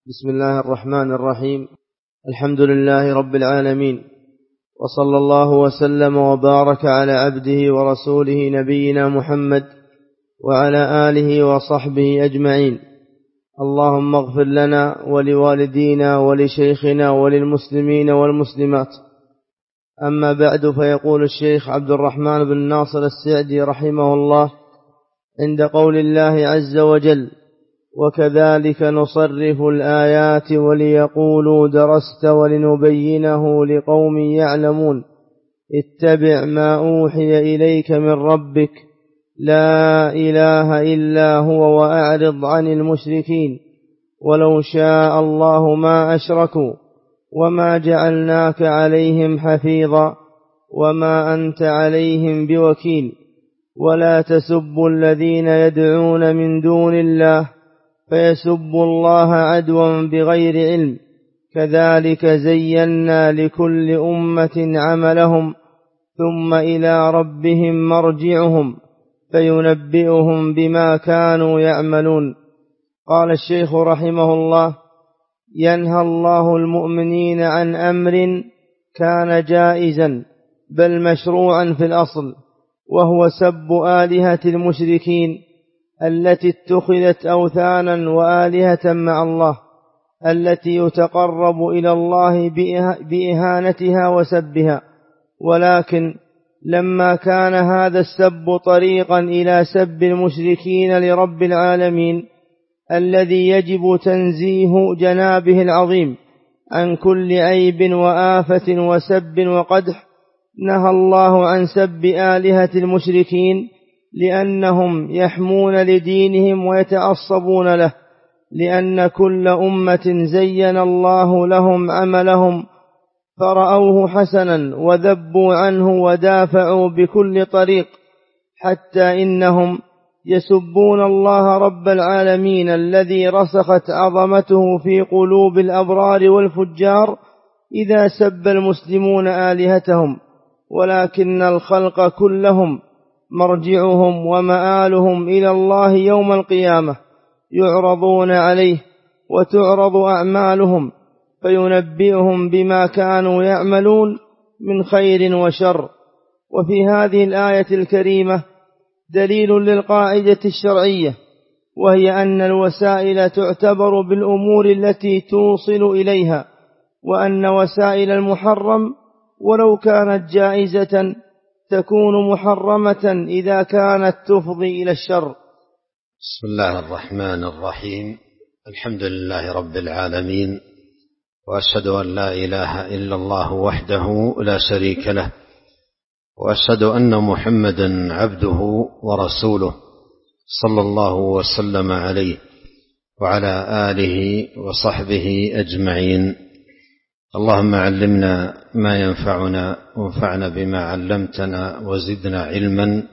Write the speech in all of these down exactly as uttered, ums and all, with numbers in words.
بسم الله الرحمن الرحيم. الحمد لله رب العالمين، وصلى الله وسلم وبارك على عبده ورسوله نبينا محمد وعلى آله وصحبه أجمعين. اللهم اغفر لنا ولوالدينا ولشيخنا وللمسلمين والمسلمات. أما بعد، فيقول الشيخ عبد الرحمن بن ناصر السعدي رحمه الله عند قول الله عز وجل: وكذلك نصرف الآيات وليقولوا درست ولنبينه لقوم يعلمون اتبع ما أوحي إليك من ربك لا إله إلا هو وأعرض عن المشركين ولو شاء الله ما أشركوا وما جعلناك عليهم حفيظا وما أنت عليهم بوكيل ولا تسبوا الذين يدعون من دون الله فيسبوا الله عدوا بغير علم كذلك زينا لكل أمة عملهم ثم إلى ربهم مرجعهم فينبئهم بما كانوا يعملون. قال الشيخ رحمه الله: ينهى الله المؤمنين عن أمر كان جائزا بل مشروعا في الأصل، وهو سب آلهة المشركين التي اتخذت أوثانا وآلهة مع الله، التي يتقرب إلى الله بإهانتها وسبها. ولكن لما كان هذا السب طريقا إلى سب المشركين لرب العالمين الذي يجب تنزيه جنابه العظيم عن كل عيب وآفة وسب وقدح، نهى الله عن سب آلهة المشركين لأنهم يحمون لدينهم ويتعصبون له، لأن كل أمة زين الله لهم عملهم فرأوه حسنا وذبوا عنه ودافعوا بكل طريق، حتى إنهم يسبون الله رب العالمين الذي رسخت عظمته في قلوب الأبرار والفجار إذا سب المسلمون آلهتهم. ولكن الخلق كلهم مرجعهم ومآلهم إلى الله يوم القيامة، يعرضون عليه وتعرض أعمالهم فينبئهم بما كانوا يعملون من خير وشر. وفي هذه الآية الكريمة دليل للقاعدة الشرعية، وهي أن الوسائل تعتبر بالأمور التي توصل إليها، وأن وسائل المحرم ولو كانت جائزة تكون محرمة إذا كانت تفضي إلى الشر. بسم الله الرحمن الرحيم. الحمد لله رب العالمين، وأشهد أن لا إله إلا الله وحده لا شريك له، وأشهد أن محمدا عبده ورسوله صلى الله وسلم عليه وعلى آله وصحبه أجمعين. اللهم علمنا ما ينفعنا وانفعنا بما علمتنا وزدنا علما،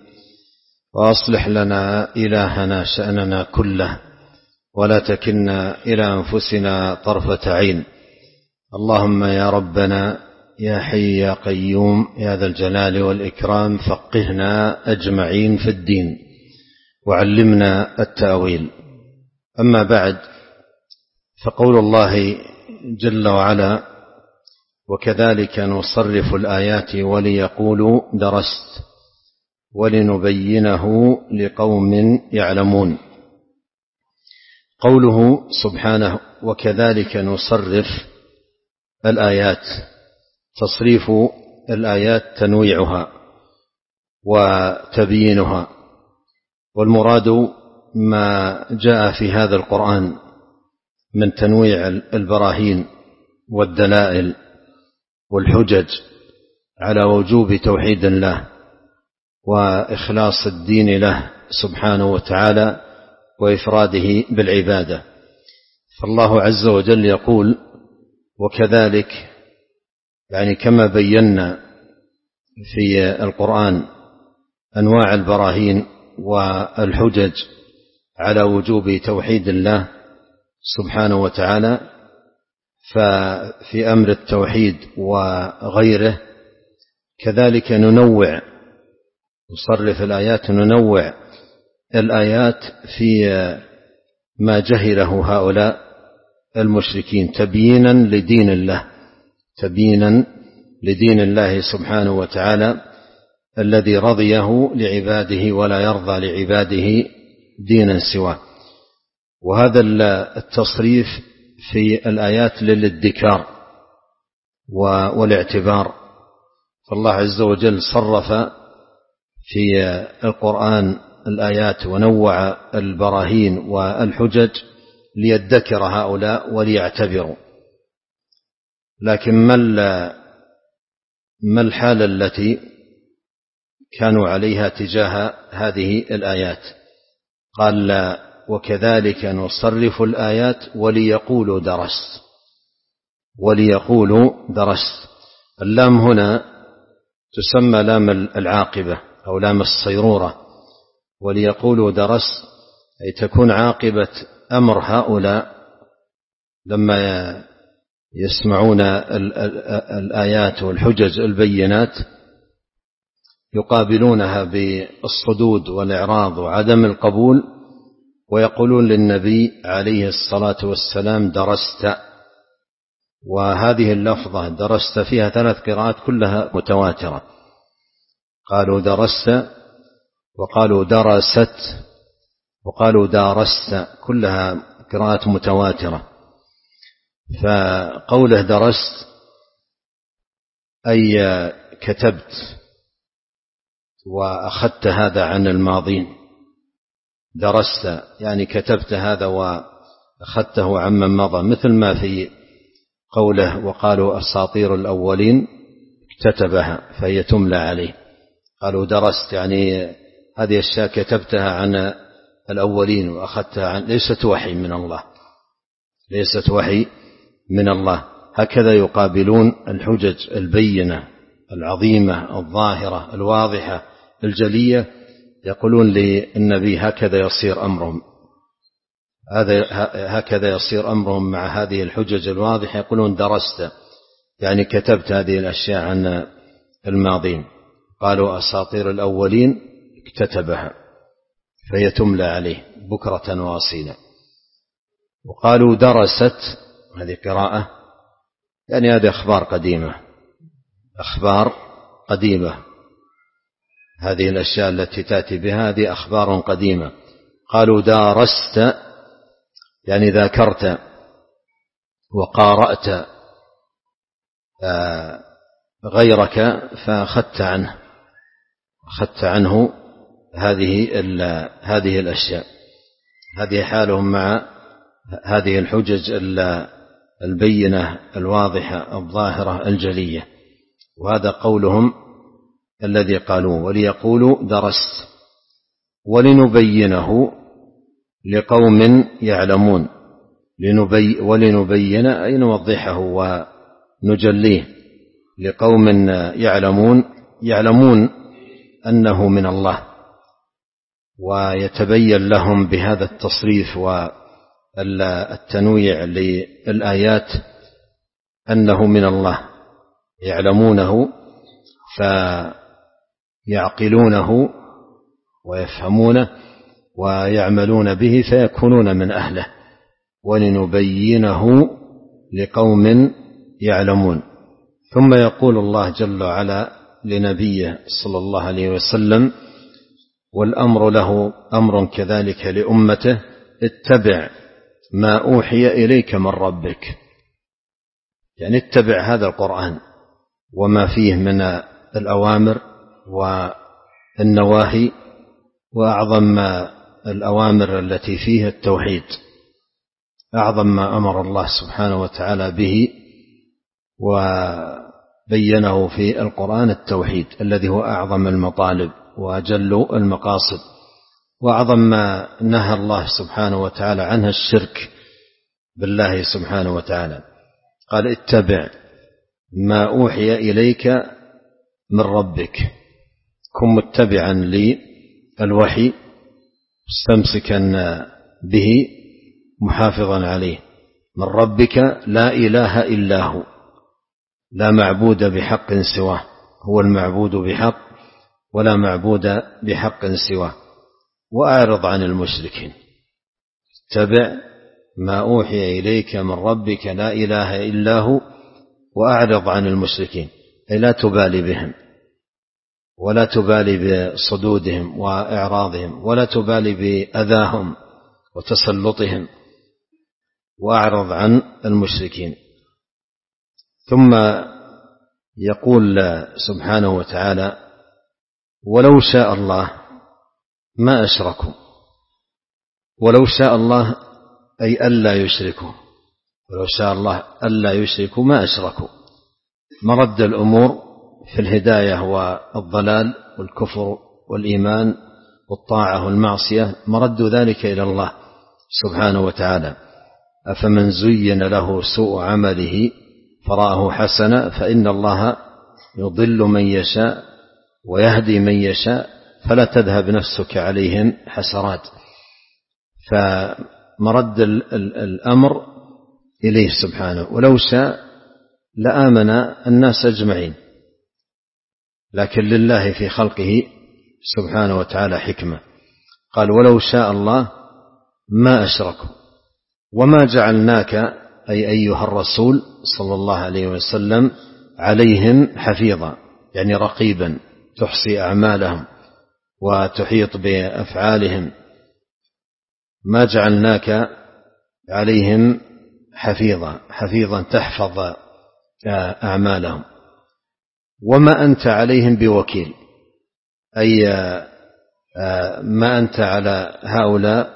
وأصلح لنا إلهنا شأننا كله ولا تكلنا إلى أنفسنا طرفة عين. اللهم يا ربنا يا حي يا قيوم يا ذا الجلال والإكرام فقهنا أجمعين في الدين وعلمنا التأويل. أما بعد، فقول الله جل وعلا: وكذلك نصرف الآيات وليقولوا درست ولنبينه لقوم يعلمون. قوله سبحانه وكذلك نصرف الآيات، تصريف الآيات تنويعها وتبيينها، والمراد ما جاء في هذا القرآن من تنويع البراهين والدلائل والحجج على وجوب توحيد الله وإخلاص الدين له سبحانه وتعالى وإفراده بالعبادة. فالله عز وجل يقول: وكذلك، يعني كما بينا في القرآن أنواع البراهين والحجج على وجوب توحيد الله سبحانه وتعالى، ففي أمر التوحيد وغيره كذلك ننوع نصرف الآيات ننوع الآيات في ما جهله هؤلاء المشركين تبيينا لدين الله تبيينا لدين الله سبحانه وتعالى الذي رضيه لعباده ولا يرضى لعباده دينا سواه. وهذا التصريف في الآيات للادكار والاعتبار، فالله عز وجل صرف في القرآن الآيات ونوع البراهين والحجج ليدكر هؤلاء وليعتبروا. لكن ما الحالة التي كانوا عليها تجاه هذه الآيات؟ قال: وكذلك نصرف الآيات وليقولوا درست وليقولوا درست. اللام هنا تسمى لام العاقبة أو لام الصيرورة، وليقولوا درست أي تكون عاقبة أمر هؤلاء لما يسمعون الآيات والحجج البينات يقابلونها بالصدود والإعراض وعدم القبول، ويقولون للنبي عليه الصلاة والسلام درست. وهذه اللفظة درست فيها ثلاث قراءات كلها متواترة، قالوا درست وقالوا درست وقالوا دارست، كلها قراءات متواترة. فقوله درست أي كتبت وأخذت هذا عن الماضين، درست يعني كتبت هذا وأخذته عمن مضى، مثل ما في قوله وقالوا أساطير الأولين اكتتبها فهي تملى عليه. قالوا درست يعني هذه الأشياء كتبتها عن الأولين وأخذتها عن، ليست وحي من الله، ليست وحي من الله. هكذا يقابلون الحجج البينة العظيمة الظاهرة الواضحة الجلية، يقولون للنبي هكذا يصير أمرهم، هذا هكذا يصير أمرهم مع هذه الحجج الواضحة. يقولون درست يعني كتبت هذه الأشياء عن الماضين. قالوا أساطير الأولين اكتتبها فهي تملى عليه بكرة وأصيلا. وقالوا درست، هذه قراءة يعني هذه أخبار قديمة، أخبار قديمة، هذه الأشياء التي تأتي بها هذه أخبار قديمة. قالوا دارست يعني ذاكرت وقارأت غيرك فأخذت عنه أخذت عنه هذه هذه الأشياء. هذه حالهم مع هذه الحجج البينة الواضحة الظاهرة الجلية. وهذا قولهم الذي قالوه وليقولوا درست ولنبينه لقوم يعلمون. لنبي ولنبين أي نوضحه ونجليه لقوم يعلمون، يعلمون أنه من الله، ويتبين لهم بهذا التصريف والتنويع للآيات أنه من الله، يعلمونه فيعقلونه ويفهمونه ويعملون به فيكونون من أهله. ولنبينه لقوم يعلمون. ثم يقول الله جل وعلا لنبيه صلى الله عليه وسلم، والأمر له أمر كذلك لأمته، اتبع ما أوحي إليك من ربك، يعني اتبع هذا القرآن وما فيه من الأوامر والنواهي، وأعظم الأوامر التي فيها التوحيد، أعظم ما أمر الله سبحانه وتعالى به وبينه في القرآن التوحيد الذي هو أعظم المطالب وأجل المقاصد. وأعظم ما نهى الله سبحانه وتعالى عنها الشرك بالله سبحانه وتعالى. قال اتبع ما أوحي إليك من ربك، كن متبعا للوحي مستمسكا به محافظا عليه. من ربك لا إله إلا هو، لا معبود بحق سواه، هو المعبود بحق ولا معبود بحق سواه. وأعرض عن المشركين، اتبع ما أوحي إليك من ربك لا إله إلا هو وأعرض عن المشركين، أي لا تبالي بهم ولا تبالي بصدودهم وإعراضهم ولا تبالي بأذاهم وتسلطهم، وأعرض عن المشركين. ثم يقول سبحانه وتعالى: ولو شاء الله ما أشركوا. ولو شاء الله أي ألا يشركوا، ولو شاء الله ألا يشركوا ما أشركوا. مرد الأمور في الهداية والضلال والكفر والإيمان والطاعة والمعصية مرد ذلك إلى الله سبحانه وتعالى. أفمن زين له سوء عمله فرآه حسنا فإن الله يضل من يشاء ويهدي من يشاء فلا تذهب نفسك عليهم حسرات. فمرد الأمر إليه سبحانه. ولو شاء لآمن الناس أجمعين، لكن لله في خلقه سبحانه وتعالى حكمة. قال: ولو شاء الله ما أشركوا وما جعلناك أي أيها الرسول صلى الله عليه وسلم عليهم حفيظا، يعني رقيبا تحصي أعمالهم وتحيط بأفعالهم. ما جعلناك عليهم حفيظا، حفيظا تحفظ أعمالهم. وما أنت عليهم بوكيل، أي ما أنت على هؤلاء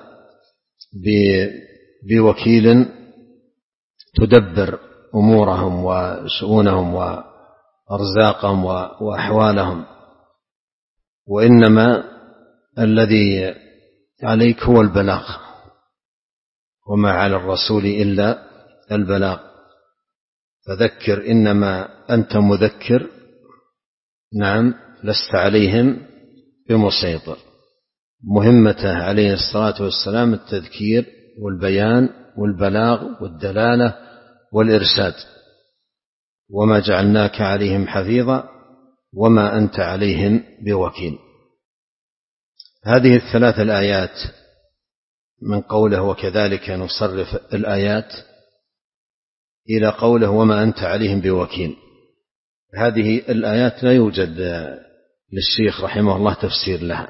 بوكيل تدبر أمورهم وشؤونهم وأرزاقهم وأحوالهم، وإنما الذي عليك هو البلاغ، وما على الرسول إلا البلاغ. فذكر إنما أنت مذكر، نعم، لست عليهم بمسيطر. مهمته عليه الصلاة والسلام التذكير والبيان والبلاغ والدلالة والإرشاد. وما جعلناك عليهم حفيظا وما أنت عليهم بوكيل. هذه الثلاث الآيات من قوله وكذلك نصرف الآيات إلى قوله وما أنت عليهم بوكيل، هذه الآيات لا يوجد للشيخ رحمه الله تفسير لها،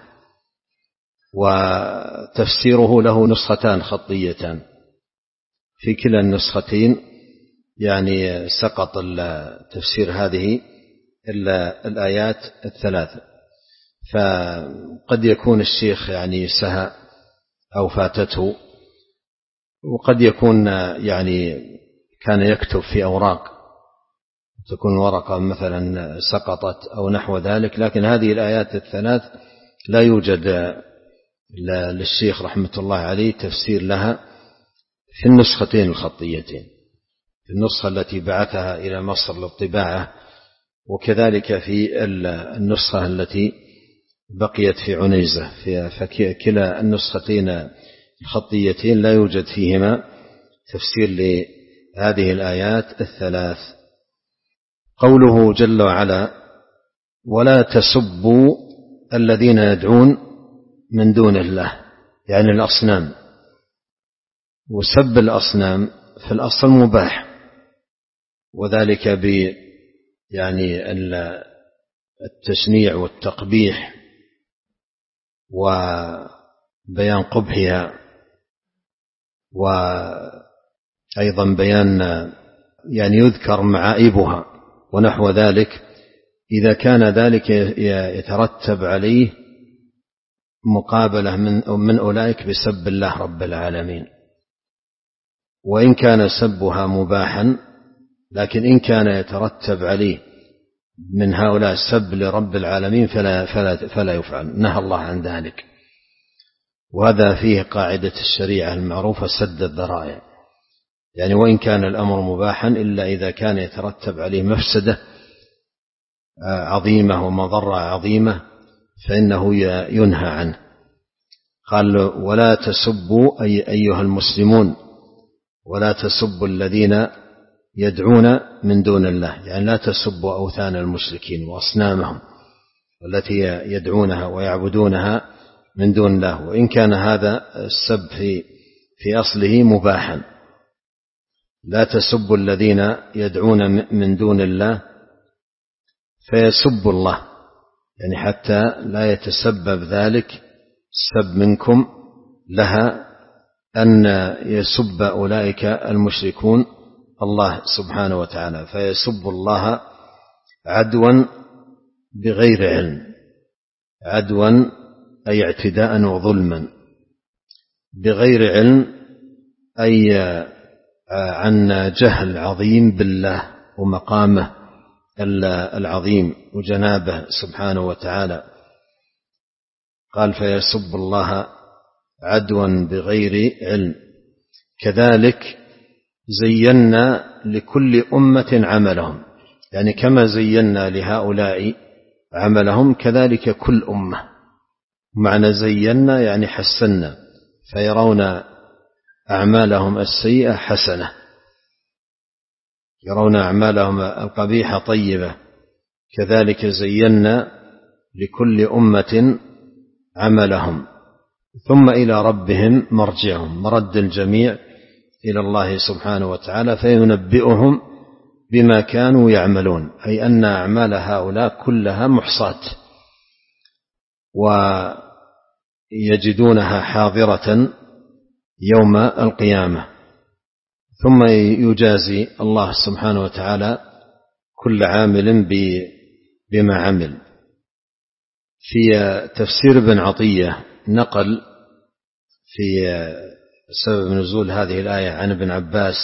وتفسيره له نسختان خطيتان، في كلا النسختين يعني سقط تفسير هذه إلا الآيات الثلاثة. فقد يكون الشيخ يعني سهى أو فاتته، وقد يكون يعني كان يكتب في أوراق تكون ورقة مثلا سقطت أو نحو ذلك، لكن هذه الآيات الثلاث لا يوجد للشيخ رحمة الله عليه تفسير لها في النسختين الخطيتين، في النسخة التي بعثها إلى مصر للطباعة، وكذلك في النسخة التي بقيت في عنيزة. فكلا النسختين الخطيتين لا يوجد فيهما تفسير لهذه الآيات الثلاث. قوله جل وعلا: ولا تسبوا الذين يدعون من دون الله، يعني الأصنام. وسب الأصنام في الأصل مباح، وذلك ب يعني التشنيع والتقبيح وبيان قبحها، وأيضا بيان يعني يذكر معائبها ونحو ذلك، إذا كان ذلك يترتب عليه مقابلة من من أولئك بسب الله رب العالمين. وإن كان سبها مباحا، لكن إن كان يترتب عليه من هؤلاء السب لرب العالمين فلا, فلا, فلا يفعل، نهى الله عن ذلك. وهذا فيه قاعدة الشريعة المعروفة سد الذرائع، يعني وإن كان الأمر مباحا إلا إذا كان يترتب عليه مفسدة عظيمة ومضرة عظيمة فإنه ينهى عنه. قال: ولا تسبوا أي أيها المسلمون، ولا تسبوا الذين يدعون من دون الله، يعني لا تسبوا أوثان المشركين وأصنامهم التي يدعونها ويعبدونها من دون الله. وإن كان هذا السب في في أصله مباحا. لا تسبوا الذين يدعون من دون الله فيسبوا الله، يعني حتى لا يتسبب ذلك السب منكم لها أن يسب أولئك المشركون الله سبحانه وتعالى، فيسب الله عدوا بغير علم، عدوا أي اعتداء وظلما، بغير علم أي عن جهل عظيم بالله ومقامه العظيم وجنابه سبحانه وتعالى. قال فيسب الله عدوا بغير علم. كذلك زينا لكل أمة عملهم، يعني كما زينا لهؤلاء عملهم كذلك كل أمة. معنى زينا يعني حسنا، فيرون أعمالهم السيئة حسنة، يرون أعمالهم القبيحة طيبة. كذلك زينا لكل أمة عملهم ثم إلى ربهم مرجعهم، مرد الجميع إلى الله سبحانه وتعالى فينبئهم بما كانوا يعملون، أي أن أعمال هؤلاء كلها محصاة ويجدونها حاضرة يوم القيامة. ثم يجازي الله سبحانه وتعالى كل عامل بما عمل. في تفسير ابن عطية نقل في سبب نزول هذه الآية عن ابن عباس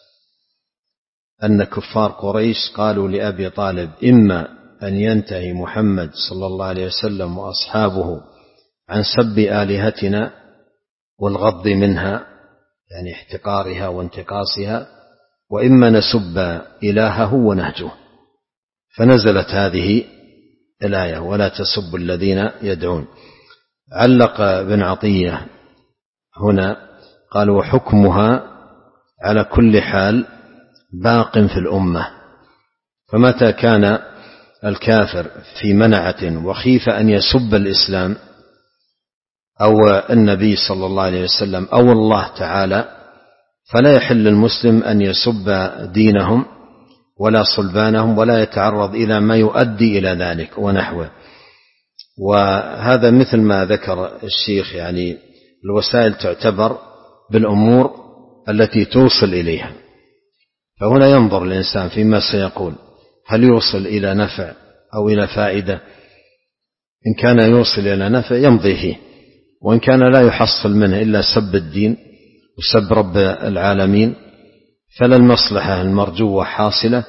أن كفار قريش قالوا لأبي طالب: إما أن ينتهي محمد صلى الله عليه وسلم وأصحابه عن سب آلهتنا والغض منها، يعني احتقارها وانتقاصها، وإما نسب إلهه ونهجه. فنزلت هذه الآية: ولا تسبوا الذين يدعون. علق ابن عطية هنا قال: وحكمها على كل حال باق في الأمة، فمتى كان الكافر في منعة وخيف أن يسب الإسلام أو النبي صلى الله عليه وسلم أو الله تعالى، فلا يحل المسلم أن يسب دينهم ولا صلبانهم ولا يتعرض إلى ما يؤدي إلى ذلك ونحوه. وهذا مثل ما ذكر الشيخ، يعني الوسائل تعتبر بالأمور التي توصل إليها. فهنا ينظر الإنسان فيما سيقول، هل يوصل إلى نفع أو إلى فائدة؟ إن كان يوصل إلى نفع يمضي فيه، وإن كان لا يحصل منه إلا سب الدين وسب رب العالمين فلا المصلحة المرجوة حاصلة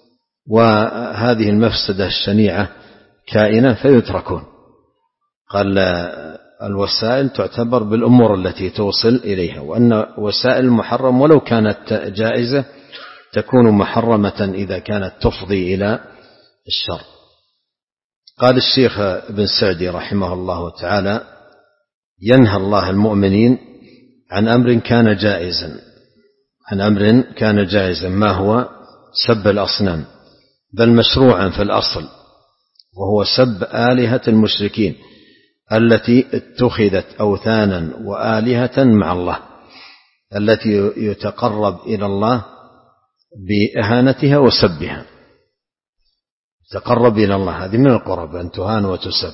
وهذه المفسدة الشنيعة كائنة فيتركون. قال الوسائل تعتبر بالأمور التي توصل إليها، وأن وسائل محرم ولو كانت جائزة تكون محرمة إذا كانت تفضي إلى الشر. قال الشيخ ابن سعدي رحمه الله تعالى: ينهى الله المؤمنين عن أمر كان جائزا، عن أمر كان جائزا ما هو سب الأصنام، بل مشروعا في الأصل، وهو سب آلهة المشركين التي اتخذت أوثانا وآلهة مع الله، التي يتقرب إلى الله بإهانتها وسبها. تقرب إلى الله، هذه من القرب أن تهان وتسب.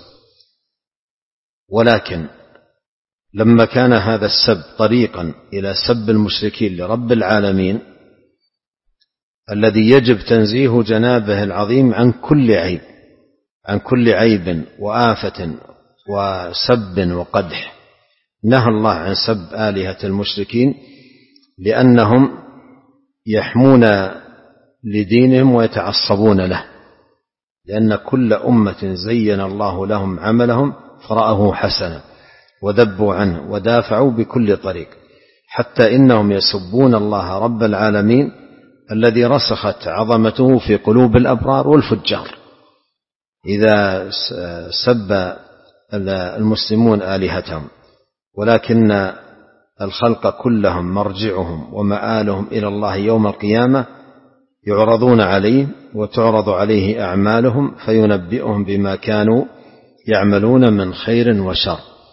ولكن لما كان هذا السب طريقا إلى سب المشركين لرب العالمين الذي يجب تنزيه جنابه العظيم عن كل عيب، عن كل عيب وآفة وسب وقدح، نهى الله عن سب آلهة المشركين لأنهم يحمون لدينهم ويتعصبون له، لأن كل أمة زين الله لهم عملهم فرأوه حسنا وذبوا عنه ودافعوا بكل طريق، حتى إنهم يسبون الله رب العالمين الذي رسخت عظمته في قلوب الأبرار والفجار. إذا سب المسلمون آلهتهم، ولكن الخلق كلهم مرجعهم ومآلهم إلى الله يوم القيامة، يعرضون عليه وتعرض عليه أعمالهم فينبئهم بما كانوا يعملون من خير وشر.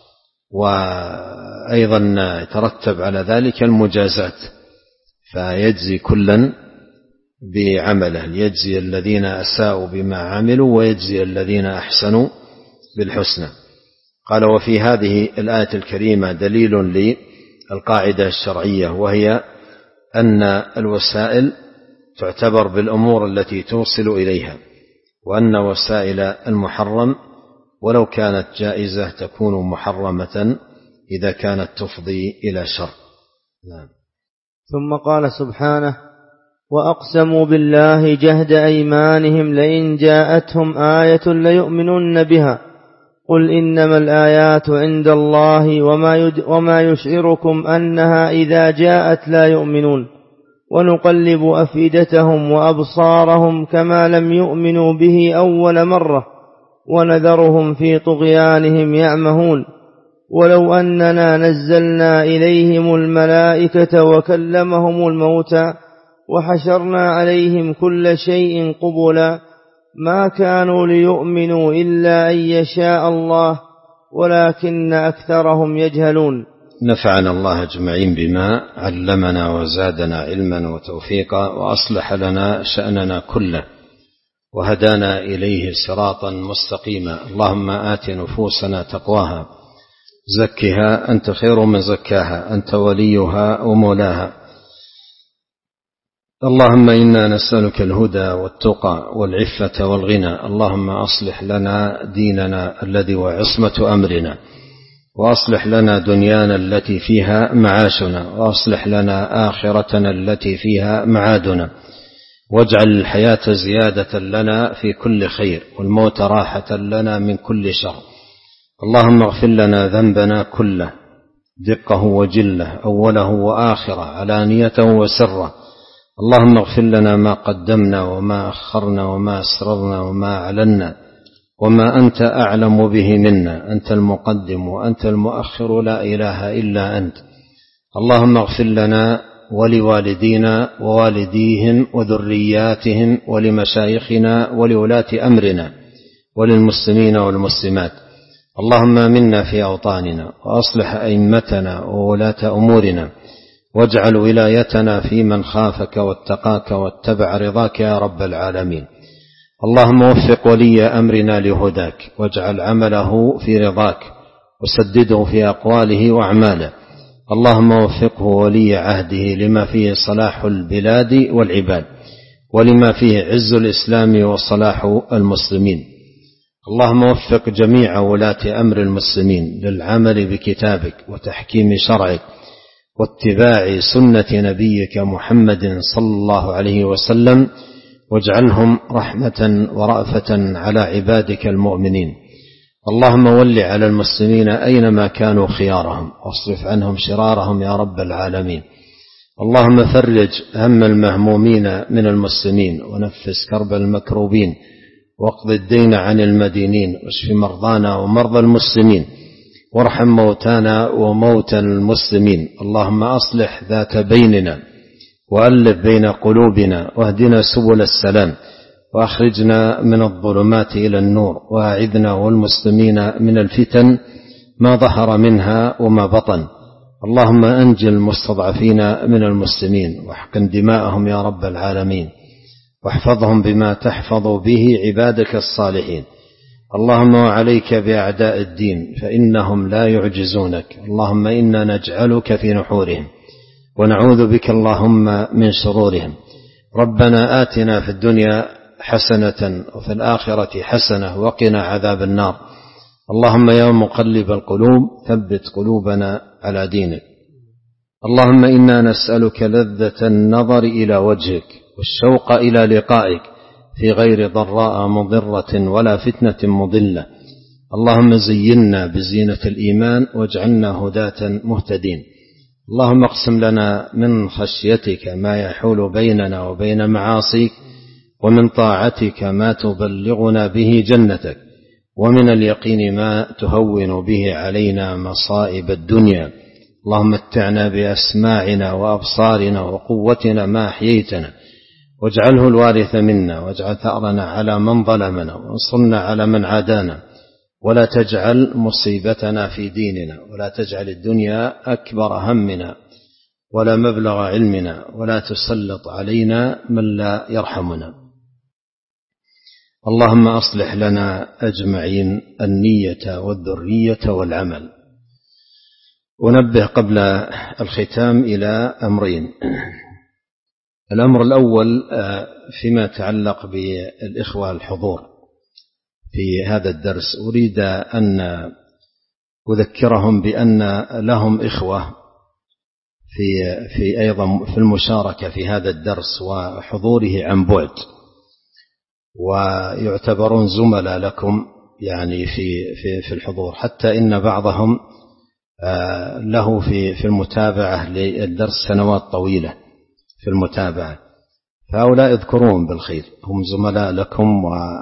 وأيضا يترتب على ذلك المجازات، فيجزي كلا بعمله، يجزي الذين أساءوا بما عملوا ويجزي الذين أحسنوا بالحسنى. قال: وفي هذه الآية الكريمة دليل للقاعدة الشرعية، وهي أن الوسائل تعتبر بالأمور التي توصل إليها، وأن وسائل المحرم ولو كانت جائزة تكون محرمة إذا كانت تفضي إلى شر. نعم. ثم قال سبحانه: وأقسموا بالله جهد أيمانهم لئن جاءتهم آية ليؤمنن بها قل إنما الآيات عند الله وما يشعركم أنها إذا جاءت لا يؤمنون ونقلب أفئدتهم وأبصارهم كما لم يؤمنوا به أول مرة ونذرهم في طغيانهم يعمهون ولو أننا نزلنا إليهم الملائكة وكلمهم الموتى وحشرنا عليهم كل شيء قبلا ما كانوا ليؤمنوا إلا أن يشاء الله ولكن أكثرهم يجهلون. نفعنا الله أجمعين بما علمنا وزادنا علما وتوفيقا وأصلح لنا شأننا كله وهدانا إليه صراطا مستقيما. اللهم آت نفوسنا تقواها زكها أنت خير من زكاها أنت وليها ومولاها. اللهم إنا نسألك الهدى والتقى والعفة والغنى. اللهم أصلح لنا ديننا الذي هو عصمة أمرنا، وأصلح لنا دنيانا التي فيها معاشنا، وأصلح لنا آخرتنا التي فيها معادنا، واجعل الحياة زيادة لنا في كل خير والموت راحة لنا من كل شر. اللهم اغفر لنا ذنبنا كله دقه وجله أوله وآخره علانيته وسره. اللهم اغفر لنا ما قدمنا وما أخرنا وما أسررنا وما أعلنا وما أنت أعلم به منا، أنت المقدم وأنت المؤخر لا إله إلا أنت. اللهم اغفر لنا ولوالدينا ووالديهم وذرياتهم ولمشايخنا ولولاة أمرنا وللمسلمين والمسلمات. اللهم آمنا في أوطاننا وأصلح أئمتنا وولاة أمورنا، واجعل ولايتنا في من خافك واتقاك واتبع رضاك يا رب العالمين. اللهم وفق ولي أمرنا لهداك، واجعل عمله في رضاك، وسدده في أقواله وأعماله. اللهم وفقه ولي عهده لما فيه صلاح البلاد والعباد، ولما فيه عز الإسلام وصلاح المسلمين. اللهم وفق جميع ولاة أمر المسلمين للعمل بكتابك وتحكيم شرعك واتباع سنة نبيك محمد صلى الله عليه وسلم، واجعلهم رحمة ورأفة على عبادك المؤمنين. اللهم ول على المسلمين أينما كانوا خيارهم، واصرف عنهم شرارهم يا رب العالمين. اللهم فرج هم المهمومين من المسلمين، ونفس كرب المكروبين، واقض الدين عن المدينين، واشف مرضانا ومرضى المسلمين، وارحم موتانا وموتى المسلمين. اللهم أصلح ذات بيننا، وألف بين قلوبنا، واهدنا سبل السلام، وأخرجنا من الظلمات إلى النور، وأعذنا والمسلمين من الفتن ما ظهر منها وما بطن. اللهم أنجل المستضعفين من المسلمين، واحقن دماءهم يا رب العالمين، واحفظهم بما تحفظ به عبادك الصالحين. اللهم وعليك بأعداء الدين فإنهم لا يعجزونك. اللهم إنا نجعلك في نحورهم، ونعوذ بك اللهم من شرورهم. ربنا آتنا في الدنيا حسنة وفي الآخرة حسنة وقنا عذاب النار. اللهم يا مقلب القلوب ثبت قلوبنا على دينك. اللهم إنا نسألك لذة النظر إلى وجهك والشوق إلى لقائك في غير ضراء مضرة ولا فتنة مضلة. اللهم زينا بزينة الإيمان واجعلنا هداة مهتدين. اللهم اقسم لنا من خشيتك ما يحول بيننا وبين معاصيك، ومن طاعتك ما تبلغنا به جنتك، ومن اليقين ما تهون به علينا مصائب الدنيا. اللهم متعنا بأسماعنا وأبصارنا وقوتنا ما أحييتنا، واجعله الوارث منا، واجعل ثأرنا على من ظلمنا، وانصرنا على من عادانا، ولا تجعل مصيبتنا في ديننا، ولا تجعل الدنيا أكبر همنا ولا مبلغ علمنا، ولا تسلط علينا من لا يرحمنا. اللهم أصلح لنا أجمعين النية والذرية والعمل. ونبه قبل الختام إلى أمرين. الأمر الأول فيما يتعلق بالإخوة الحضور في هذا الدرس، أريد أن أذكرهم بأن لهم إخوة في في أيضا في المشاركة في هذا الدرس وحضوره عن بعد، ويعتبرون زملاء لكم يعني في في في الحضور، حتى إن بعضهم له في في المتابعة للدرس سنوات طويلة في المتابعة، فهؤلاء اذكرون بالخير، هم زملاء لكم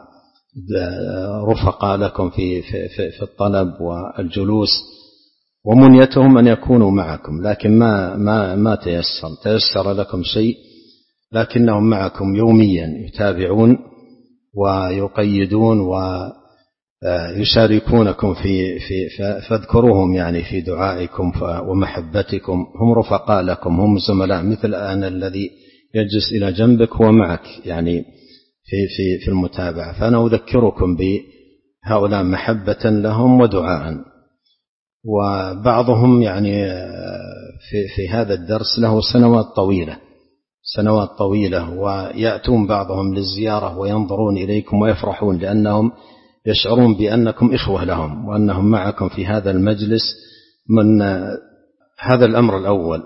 ورفقاء لكم في في في الطلب والجلوس، ومنيتهم أن يكونوا معكم، لكن ما ما ما تيسر تيسر لكم شيء، لكنهم معكم يوميا يتابعون ويقيدون ويشاركونكم في في فاذكروهم يعني في دعائكم ومحبتكم. هم رفقاء لكم، هم زملاء، مثل أنا الذي يجلس إلى جنبك هو معك يعني في في في المتابعة، فأنا أذكركم بهؤلاء محبة لهم ودعاء. وبعضهم يعني في في هذا الدرس له سنوات طويلة سنوات طويلة ويأتون بعضهم للزيارة وينظرون إليكم ويفرحون، لأنهم يشعرون بأنكم إخوة لهم وأنهم معكم في هذا المجلس. من هذا الأمر الأول.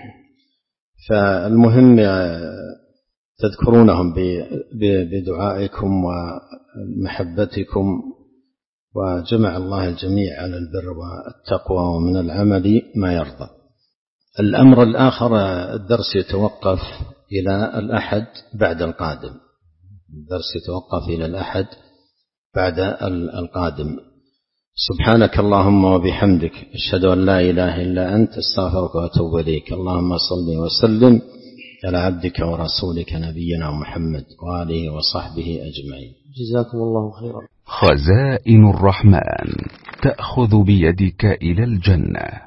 فالمهم تذكرونهم بدعائكم ومحبتكم، وجمع الله الجميع على البر والتقوى ومن العمل ما يرضى. الأمر الآخر، الدرس يتوقف إلى الأحد بعد القادم، الدرس يتوقف إلى الأحد بعد القادم. سبحانك اللهم وبحمدك، أشهد أن لا إله إلا أنت، استغفرك وأتوب إليك. اللهم صل وسلم على عبدك ورسولك نبينا محمد وآله وصحبه أجمعين. جزاكم الله خيرا. خزائن الرحمن تأخذ بيدك إلى الجنة.